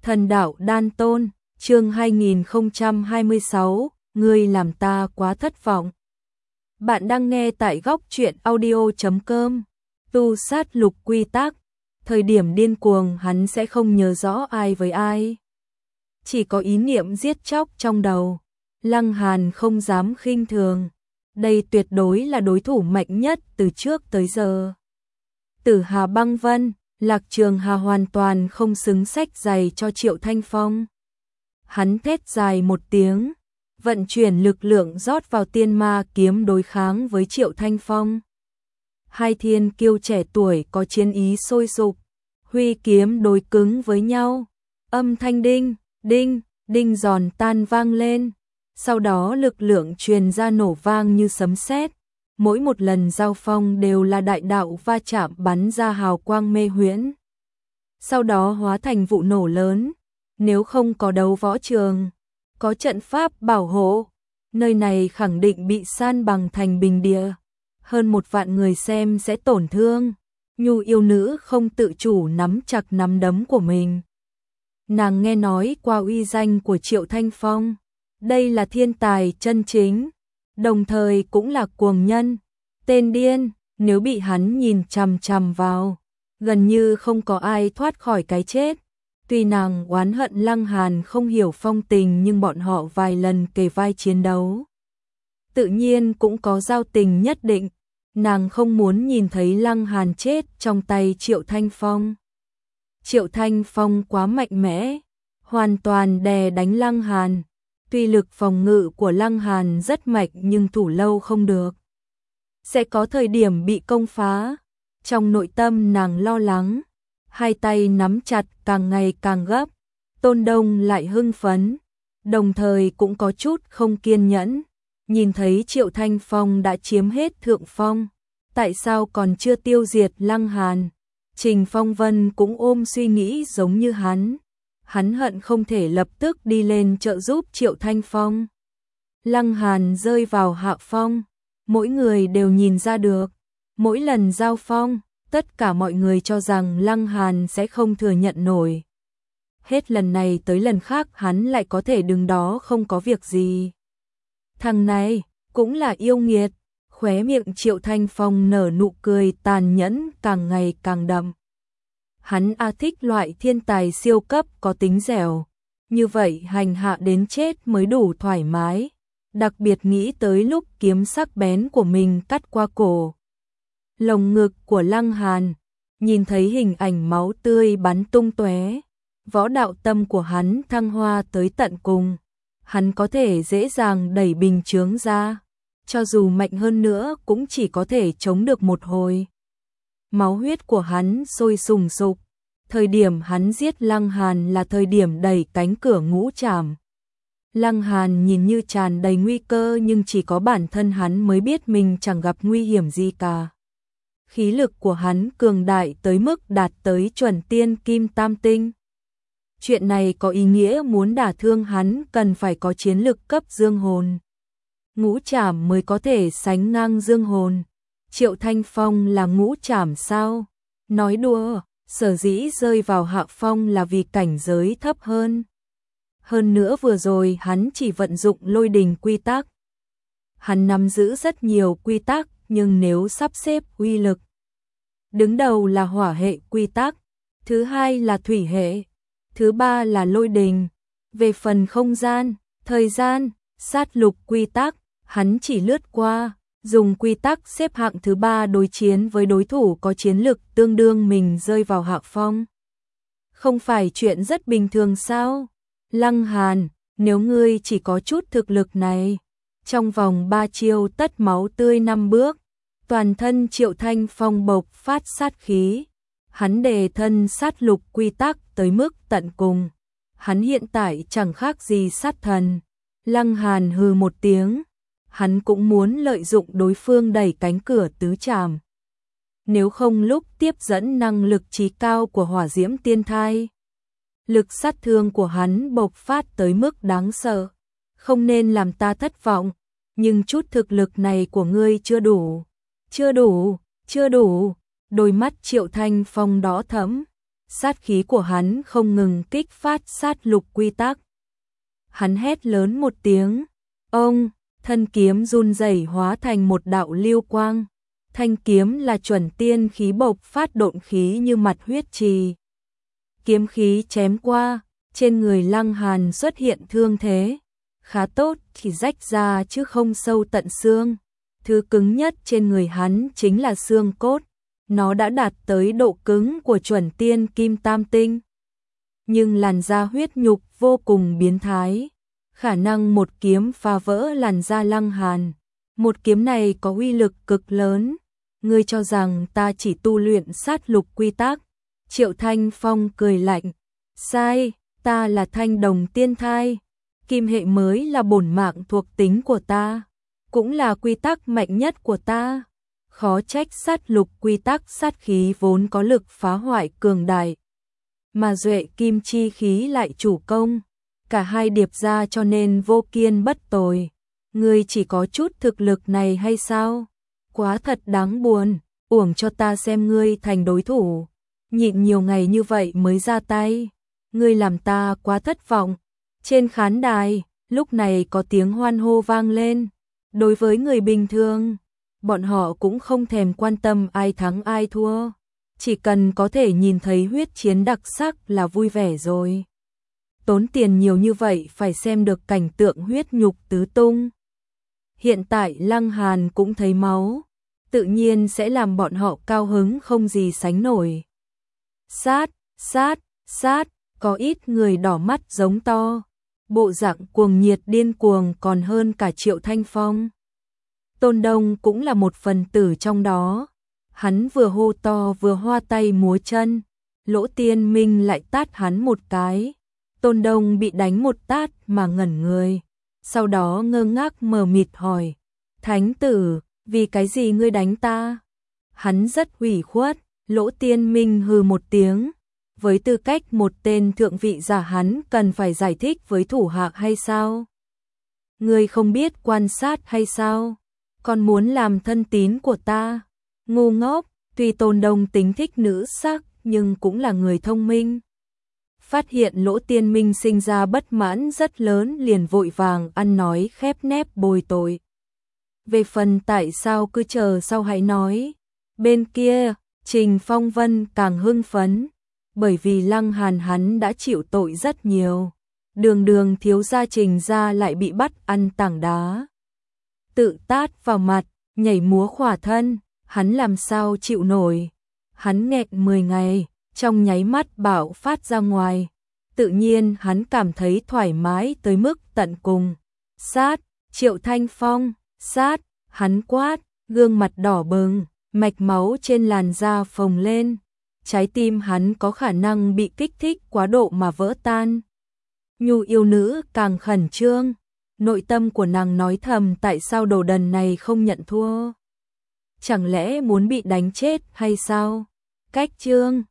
Thần đạo đan tôn, chương 2026, ngươi làm ta quá thất vọng. Bạn đang nghe tại góc truyện audio.com. Tu sát lục quy tắc, thời điểm điên cuồng hắn sẽ không nhớ rõ ai với ai. Chỉ có ý niệm giết chóc trong đầu. Lăng Hàn không dám khinh thường. Đây tuyệt đối là đối thủ mạnh nhất từ trước tới giờ. Tử Hà Băng Vân, Lạc Trường Hà hoàn toàn không xứng sách giày cho Triệu Thanh Phong. Hắn thét dài một tiếng, vận chuyển lực lượng rót vào tiên ma kiếm đối kháng với Triệu Thanh Phong. Hai thiên kiêu trẻ tuổi có chiến ý sôi sục, huy kiếm đối cứng với nhau. Âm thanh đinh, đinh, đinh giòn tan vang lên. Sau đó lực lượng truyền ra nổ vang như sấm sét. Mỗi một lần giao phong đều là đại đạo va chạm bắn ra hào quang mê huyễn. Sau đó hóa thành vụ nổ lớn. Nếu không có đấu võ trường, có trận pháp bảo hộ, nơi này khẳng định bị san bằng thành bình địa. Hơn 1 vạn người xem sẽ tổn thương. Nhu yêu nữ không tự chủ nắm chặt nắm đấm của mình. Nàng nghe nói qua uy danh của Triệu Thanh Phong. Đây là thiên tài chân chính, đồng thời cũng là cuồng nhân, tên điên, nếu bị hắn nhìn chằm chằm vào, gần như không có ai thoát khỏi cái chết. Tuy nàng oán hận Lăng Hàn không hiểu phong tình nhưng bọn họ vài lần kề vai chiến đấu. Tự nhiên cũng có giao tình nhất định, nàng không muốn nhìn thấy Lăng Hàn chết trong tay Triệu Thanh Phong. Triệu Thanh Phong quá mạnh mẽ, hoàn toàn đè đánh Lăng Hàn. Tuy lực phòng ngự của Lăng Hàn rất mạnh nhưng thủ lâu không được. Sẽ có thời điểm bị công phá. Trong nội tâm nàng lo lắng, hai tay nắm chặt càng ngày càng gấp. Tôn Đông lại hưng phấn, đồng thời cũng có chút không kiên nhẫn. Nhìn thấy Triệu Thanh Phong đã chiếm hết thượng phong, tại sao còn chưa tiêu diệt Lăng Hàn? Trình Phong Vân cũng ôm suy nghĩ giống như hắn. Hắn hận không thể lập tức đi lên trợ giúp Triệu Thanh Phong. Lăng Hàn rơi vào hạ phong, mỗi người đều nhìn ra được. Mỗi lần giao phong, tất cả mọi người cho rằng Lăng Hàn sẽ không thừa nhận nổi. Hết lần này tới lần khác hắn lại có thể đứng đó không có việc gì. Thằng này cũng là yêu nghiệt. Khóe miệng Triệu Thanh Phong nở nụ cười tàn nhẫn càng ngày càng đậm. Hắn thích loại thiên tài siêu cấp có tính dẻo, như vậy hành hạ đến chết mới đủ thoải mái, đặc biệt nghĩ tới lúc kiếm sắc bén của mình cắt qua cổ. Lồng ngực của Lăng Hàn, nhìn thấy hình ảnh máu tươi bắn tung tóe, võ đạo tâm của hắn thăng hoa tới tận cùng, hắn có thể dễ dàng đẩy bình chướng ra, cho dù mạnh hơn nữa cũng chỉ có thể chống được một hồi. Máu huyết của hắn sôi sùng sục. Thời điểm hắn giết Lăng Hàn là thời điểm đẩy cánh cửa ngũ trảm. Lăng Hàn nhìn như tràn đầy nguy cơ nhưng chỉ có bản thân hắn mới biết mình chẳng gặp nguy hiểm gì cả. Khí lực của hắn cường đại tới mức đạt tới chuẩn tiên kim tam tinh. Chuyện này có ý nghĩa muốn đả thương hắn cần phải có chiến lực cấp dương hồn. Ngũ trảm mới có thể sánh ngang dương hồn. Triệu Thanh Phong là ngũ trảm sao? Nói đùa, sở dĩ rơi vào hạ phong là vì cảnh giới thấp hơn. Hơn nữa vừa rồi hắn chỉ vận dụng lôi đình quy tắc. Hắn nắm giữ rất nhiều quy tắc nhưng nếu sắp xếp uy lực. Đứng đầu là hỏa hệ quy tắc, thứ hai là thủy hệ, thứ ba là lôi đình. Về phần không gian, thời gian, sát lục quy tắc, hắn chỉ lướt qua. Dùng quy tắc xếp hạng thứ 3 đối chiến với đối thủ có chiến lực tương đương mình rơi vào hạ phong. Không phải chuyện rất bình thường sao? Lăng Hàn, nếu ngươi chỉ có chút thực lực này, trong vòng 3 chiêu tất máu tươi 5 bước, toàn thân Triệu Thanh Phong bộc phát sát khí. Hắn đề thân sát lục quy tắc tới mức tận cùng. Hắn hiện tại chẳng khác gì sát thần. Lăng Hàn hừ một tiếng. Hắn cũng muốn lợi dụng đối phương đẩy cánh cửa tứ trảm. Nếu không lúc tiếp dẫn năng lực trí cao của hỏa diễm tiên thai. Lực sát thương của hắn bộc phát tới mức đáng sợ. Không nên làm ta thất vọng, nhưng chút thực lực này của ngươi chưa đủ. Chưa đủ, chưa đủ. Đôi mắt Triệu Thanh Phong đỏ thẫm. sát khí của hắn không ngừng kích phát sát lục quy tắc. Hắn hét lớn một tiếng, ông, thân kiếm run rẩy hóa thành một đạo lưu quang. Thanh kiếm là chuẩn tiên khí bộc phát độn khí như mặt huyết trì. Kiếm khí chém qua, trên người Lăng Hàn xuất hiện thương thế. Khá tốt, chỉ rách ra chứ không sâu tận xương. Thứ cứng nhất trên người hắn chính là xương cốt. Nó đã đạt tới độ cứng của chuẩn tiên kim tam tinh. Nhưng làn da huyết nhục vô cùng biến thái. Khả năng một kiếm phá vỡ làn da Lăng Hàn. Một kiếm này có uy lực cực lớn. Ngươi cho rằng ta chỉ tu luyện sát lục quy tắc. Triệu Thanh Phong cười lạnh. Sai, ta là thanh đồng tiên thai. Kim hệ mới là bổn mạng thuộc tính của ta. Cũng là quy tắc mạnh nhất của ta. Khó trách sát lục quy tắc sát khí vốn có lực phá hoại cường đại. Mà duệ kim chi khí lại chủ công. Cả hai điệp ra cho nên vô kiên bất tồi. Ngươi chỉ có chút thực lực này hay sao? Quá thật đáng buồn, uổng cho ta xem ngươi thành đối thủ. Nhịn nhiều ngày như vậy mới ra tay. Ngươi làm ta quá thất vọng. Trên khán đài, lúc này có tiếng hoan hô vang lên. Đối với người bình thường, bọn họ cũng không thèm quan tâm ai thắng ai thua. Chỉ cần có thể nhìn thấy huyết chiến đặc sắc là vui vẻ rồi. Tốn tiền nhiều như vậy phải xem được cảnh tượng huyết nhục tứ tung. Hiện tại Lăng Hàn cũng thấy máu, tự nhiên sẽ làm bọn họ cao hứng không gì sánh nổi. Sát, sát, sát, có ít người đỏ mắt giống to, bộ dạng cuồng nhiệt điên cuồng còn hơn cả Triệu Thanh Phong. Tôn Đông cũng là một phần tử trong đó, hắn vừa hô to vừa hoa tay múa chân, Lỗ Tiên Minh lại tát hắn một cái. Tôn Đông bị đánh một tát mà ngẩn người, sau đó ngơ ngác mờ mịt hỏi, Thánh tử, vì cái gì ngươi đánh ta? Hắn rất ủy khuất. Lỗ Tiên Minh hừ một tiếng, với tư cách một tên thượng vị giả hắn cần phải giải thích với thủ hạ hay sao? Ngươi không biết quan sát hay sao? Còn muốn làm thân tín của ta? Ngu ngốc, tuy Tôn Đông tính thích nữ sắc nhưng cũng là người thông minh. Phát hiện Lỗ Tiên Minh sinh ra bất mãn rất lớn liền vội vàng ăn nói khép nép bồi tội. Về phần tại sao cứ chờ sau hãy nói. Bên kia, Trình Phong Vân càng hưng phấn, bởi vì Lăng Hàn hắn đã chịu tội rất nhiều. Đường thiếu gia Trình gia lại bị bắt ăn tảng đá. Tự tát vào mặt, nhảy múa khỏa thân, hắn làm sao chịu nổi. Hắn nghẹn 10 ngày, trong nháy mắt bạo phát ra ngoài. Tự nhiên hắn cảm thấy thoải mái tới mức tận cùng. Sát, Triệu Thanh Phong, sát, hắn quát, gương mặt đỏ bừng, mạch máu trên làn da phồng lên. Trái tim hắn có khả năng bị kích thích quá độ mà vỡ tan. Nhu yêu nữ càng khẩn trương. Nội tâm của nàng nói thầm tại sao đồ đần này không nhận thua. Chẳng lẽ muốn bị đánh chết hay sao? Cách chương